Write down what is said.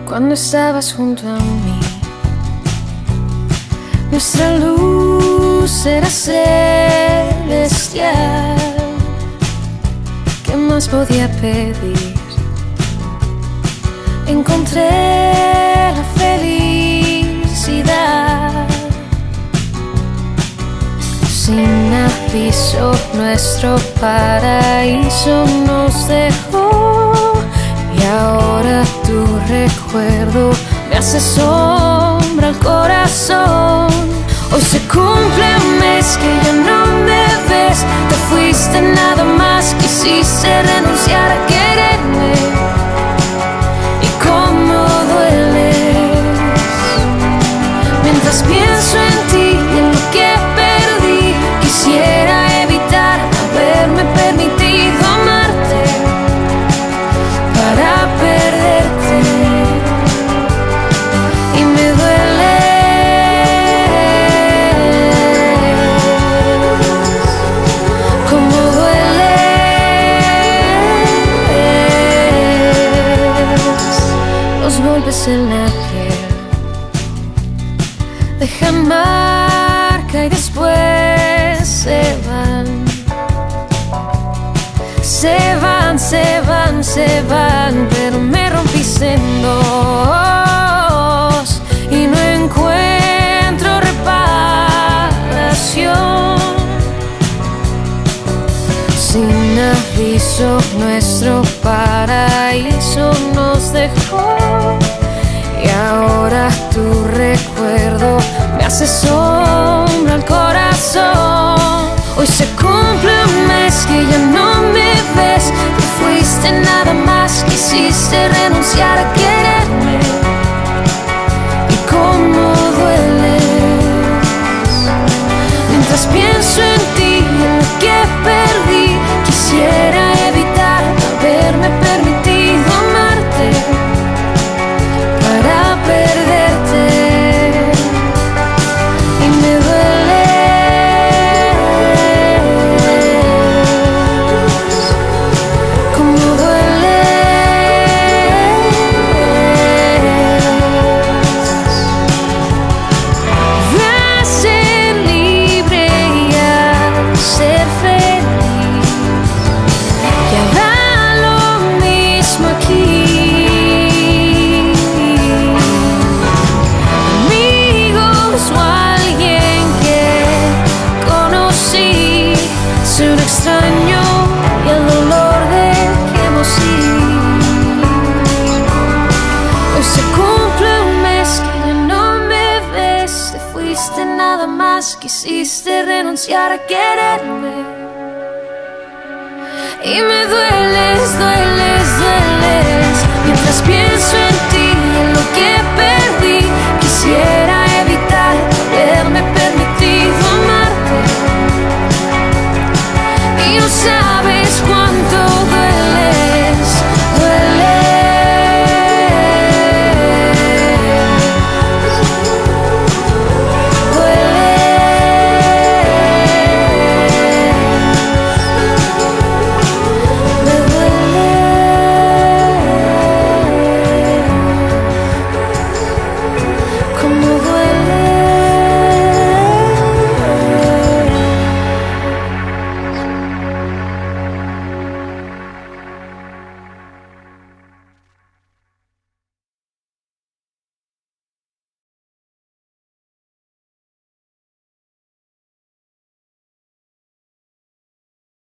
cuando estabas junto a mí. Nuestra luz era celestial. ¿Qué más podía pedir? Encontré la felicidad. Sin aviso, nuestro paraíso nos dejó. Y ahora tu recuerdo me hace sombra al corazón. Hoy se cumple un mes que ya no me ves. Te fuiste, nada más quisiste renunciar a quererme. Y cómo dueles mientras pienso en ti y en lo que perdí. Quisiera evitar haberme permitido amarte para perderte. Y me duele como dueles. Los golpes en la piel dejan marca y después se van. Se van, se van, se van, pero me rompiste en dos y no encuentro reparación. Sin aviso, nuestro paraíso nos dejó. Y ahora tu recuerdo me hace sombra al corazón. Hoy se cumple un mes que ya no me ves. Te fuiste, nada más quisiste renunciar a quererme. Y cómo dueles mientras pienso en ti y en lo que perdí. Quisiera evitar haberme permitido amarte para perderte. Y me duele como dueles. Voy a ser libre y a ser feliz. Ya da lo mismo aquí. Amigos o alguien que conocí, soy un extraño y el dolor de que hemos ido. Hoy se cumple un mes que ya no me ves. Te fuiste, nada más quisiste renunciar a quererme. Y me dueles, dueles, dueles mientras pienso en ti y en lo que perdí. Quisiera evitar haberme permitido amarte. Y no sabes